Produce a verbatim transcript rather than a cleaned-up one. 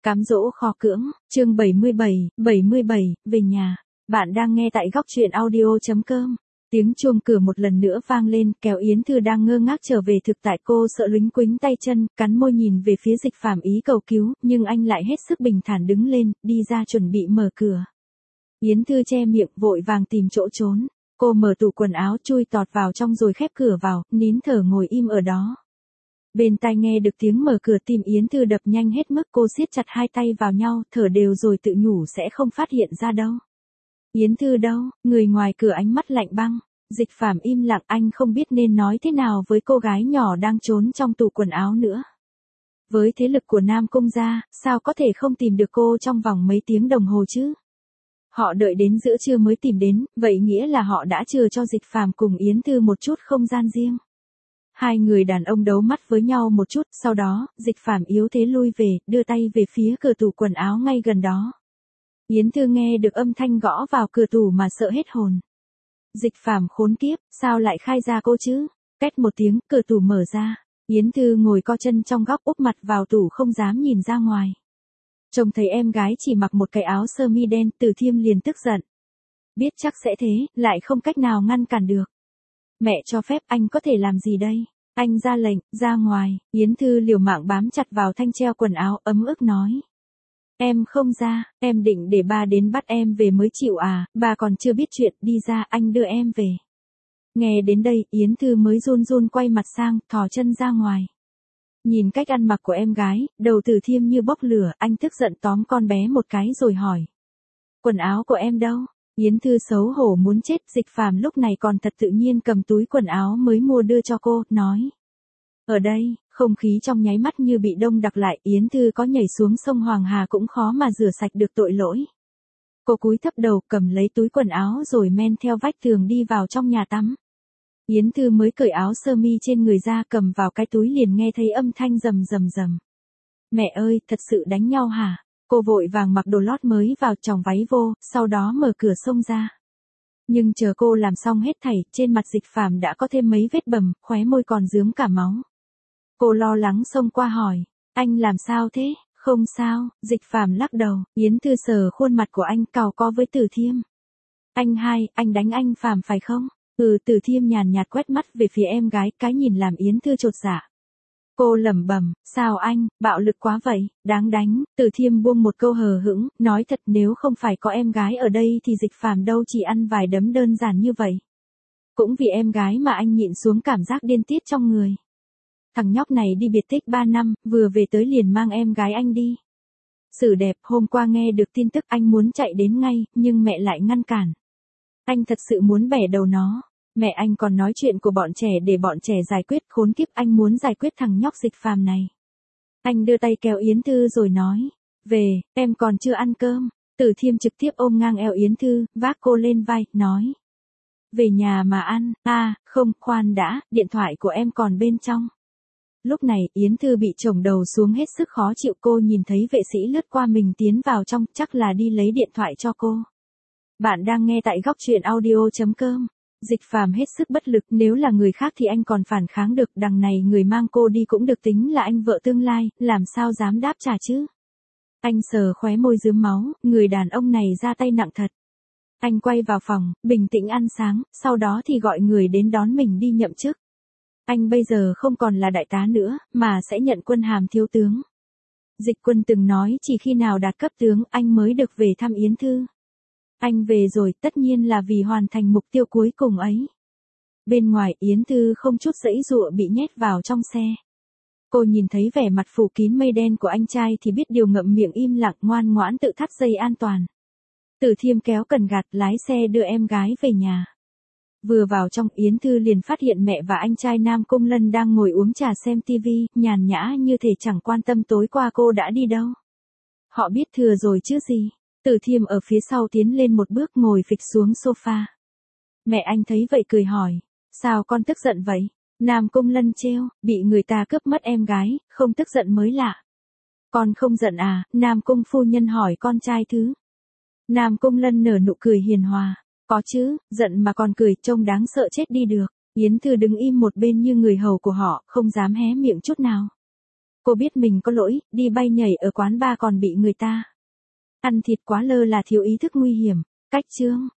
Cám dỗ khó cưỡng, chương bảy mươi bảy, bảy mươi bảy, về nhà. Bạn đang nghe tại góc truyện audio.com. Tiếng chuông cửa một lần nữa vang lên, kéo Yến Thư đang ngơ ngác trở về thực tại, cô sợ luống quĩnh tay chân, cắn môi nhìn về phía Dịch Phàm ý cầu cứu, nhưng anh lại hết sức bình thản đứng lên, đi ra chuẩn bị mở cửa. Yến Thư che miệng, vội vàng tìm chỗ trốn. Cô mở tủ quần áo, chui tọt vào trong rồi khép cửa vào, nín thở ngồi im ở đó. Bên tai nghe được tiếng mở cửa, tim Yến Thư đập nhanh hết mức, cô siết chặt hai tay vào nhau, thở đều rồi tự nhủ sẽ không phát hiện ra đâu. Yến Thư đâu, người ngoài cửa ánh mắt lạnh băng. Dịch Phàm im lặng, anh không biết nên nói thế nào với cô gái nhỏ đang trốn trong tủ quần áo nữa. Với thế lực của Nam Cung gia, sao có thể không tìm được cô trong vòng mấy tiếng đồng hồ chứ? Họ đợi đến giữa trưa mới tìm đến, vậy nghĩa là họ đã chừa cho Dịch Phàm cùng Yến Thư một chút không gian riêng. Hai người đàn ông đấu mắt với nhau một chút, sau đó, Dịch Phàm yếu thế lui về, đưa tay về phía cửa tủ quần áo ngay gần đó. Yến Thư nghe được âm thanh gõ vào cửa tủ mà sợ hết hồn. Dịch Phàm khốn kiếp, sao lại khai ra cô chứ? Két một tiếng, cửa tủ mở ra. Yến Thư ngồi co chân trong góc, úp mặt vào tủ không dám nhìn ra ngoài. Trông thấy em gái chỉ mặc một cái áo sơ mi đen, Từ Thiêm liền tức giận. Biết chắc sẽ thế, lại không cách nào ngăn cản được. Mẹ cho phép, anh có thể làm gì đây? Anh ra lệnh, ra ngoài. Yến Thư liều mạng bám chặt vào thanh treo quần áo, ấm ức nói. Em không ra, em định để ba đến bắt em về mới chịu à, ba còn chưa biết chuyện, đi ra, anh đưa em về. Nghe đến đây, Yến Thư mới run run quay mặt sang, thò chân ra ngoài. Nhìn cách ăn mặc của em gái, đầu Từ Thiêm như bốc lửa, anh tức giận tóm con bé một cái rồi hỏi. Quần áo của em đâu? Yến Thư xấu hổ muốn chết, Dịch Phàm lúc này còn thật tự nhiên cầm túi quần áo mới mua đưa cho cô, nói. Ở đây, không khí trong nháy mắt như bị đông đặc lại, Yến Thư có nhảy xuống sông Hoàng Hà cũng khó mà rửa sạch được tội lỗi. Cô cúi thấp đầu, cầm lấy túi quần áo rồi men theo vách tường đi vào trong nhà tắm. Yến Thư mới cởi áo sơ mi trên người ra, cầm vào cái túi liền nghe thấy âm thanh rầm rầm rầm. Mẹ ơi, thật sự đánh nhau hả? Cô vội vàng mặc đồ lót mới vào, chòng váy vô, sau đó mở cửa xông ra. Nhưng chờ cô làm xong hết thảy, trên mặt Dịch Phàm đã có thêm mấy vết bầm, khóe môi còn rướm cả máu. Cô lo lắng xông qua hỏi, anh làm sao thế? Không sao, Dịch Phàm lắc đầu. Yến Thư sờ khuôn mặt của anh, cau có với Từ Thiêm. Anh hai, anh đánh anh Phàm phải không? Ừ, Từ Thiêm nhàn nhạt quét mắt về phía em gái, cái nhìn làm Yến Thư chột dạ. Cô lẩm bẩm, sao anh, bạo lực quá vậy, đáng đánh. Từ Thiêm buông một câu hờ hững, nói thật nếu không phải có em gái ở đây thì Dịch Phàm đâu chỉ ăn vài đấm đơn giản như vậy. Cũng vì em gái mà anh nhịn xuống cảm giác điên tiết trong người. Thằng nhóc này đi biệt tích ba năm, vừa về tới liền mang em gái anh đi. Sử đẹp, hôm qua nghe được tin tức anh muốn chạy đến ngay, nhưng mẹ lại ngăn cản. Anh thật sự muốn bẻ đầu nó. Mẹ anh còn nói chuyện của bọn trẻ để bọn trẻ giải quyết, khốn kiếp, anh muốn giải quyết thằng nhóc Dịch Phàm này. Anh đưa tay kéo Yến Thư rồi nói, về, em còn chưa ăn cơm. Từ Thiêm trực tiếp ôm ngang eo Yến Thư, vác cô lên vai, nói. Về nhà mà ăn, à, không, khoan đã, điện thoại của em còn bên trong. Lúc này, Yến Thư bị chổng đầu xuống hết sức khó chịu, cô nhìn thấy vệ sĩ lướt qua mình tiến vào trong, chắc là đi lấy điện thoại cho cô. Bạn đang nghe tại góc truyện audio.com. Dịch Phàm hết sức bất lực, nếu là người khác thì anh còn phản kháng được, đằng này người mang cô đi cũng được tính là anh vợ tương lai, làm sao dám đáp trả chứ. Anh sờ khóe môi rướm máu, người đàn ông này ra tay nặng thật. Anh quay vào phòng, bình tĩnh ăn sáng, sau đó thì gọi người đến đón mình đi nhậm chức. Anh bây giờ không còn là đại tá nữa, mà sẽ nhận quân hàm thiếu tướng. Dịch Quân từng nói chỉ khi nào đạt cấp tướng anh mới được về thăm Yến Thư. Anh về rồi, tất nhiên là vì hoàn thành mục tiêu cuối cùng ấy. Bên ngoài, Yến Thư không chút giãy giụa bị nhét vào trong xe. Cô nhìn thấy vẻ mặt phủ kín mây đen của anh trai thì biết điều, ngậm miệng im lặng ngoan ngoãn tự thắt dây an toàn. Từ Thiêm kéo cần gạt, lái xe đưa em gái về nhà. Vừa vào trong, Yến Thư liền phát hiện mẹ và anh trai Nam Cung Lân đang ngồi uống trà xem tivi, nhàn nhã như thể chẳng quan tâm tối qua cô đã đi đâu. Họ biết thừa rồi chứ gì. Từ Thiêm ở phía sau tiến lên một bước, ngồi phịch xuống sofa. Mẹ anh thấy vậy cười hỏi, sao con tức giận vậy? Nam Cung Lân trêu, bị người ta cướp mất em gái, không tức giận mới lạ. Con không giận à? Nam Cung phu nhân hỏi con trai thứ. Nam Cung Lân nở nụ cười hiền hòa, có chứ, giận mà còn cười, trông đáng sợ chết đi được. Yến Thư đứng im một bên như người hầu của họ, không dám hé miệng chút nào. Cô biết mình có lỗi, đi bay nhảy ở quán bar còn bị người ta ăn thịt quá lơ là thiếu ý thức nguy hiểm. Cách chương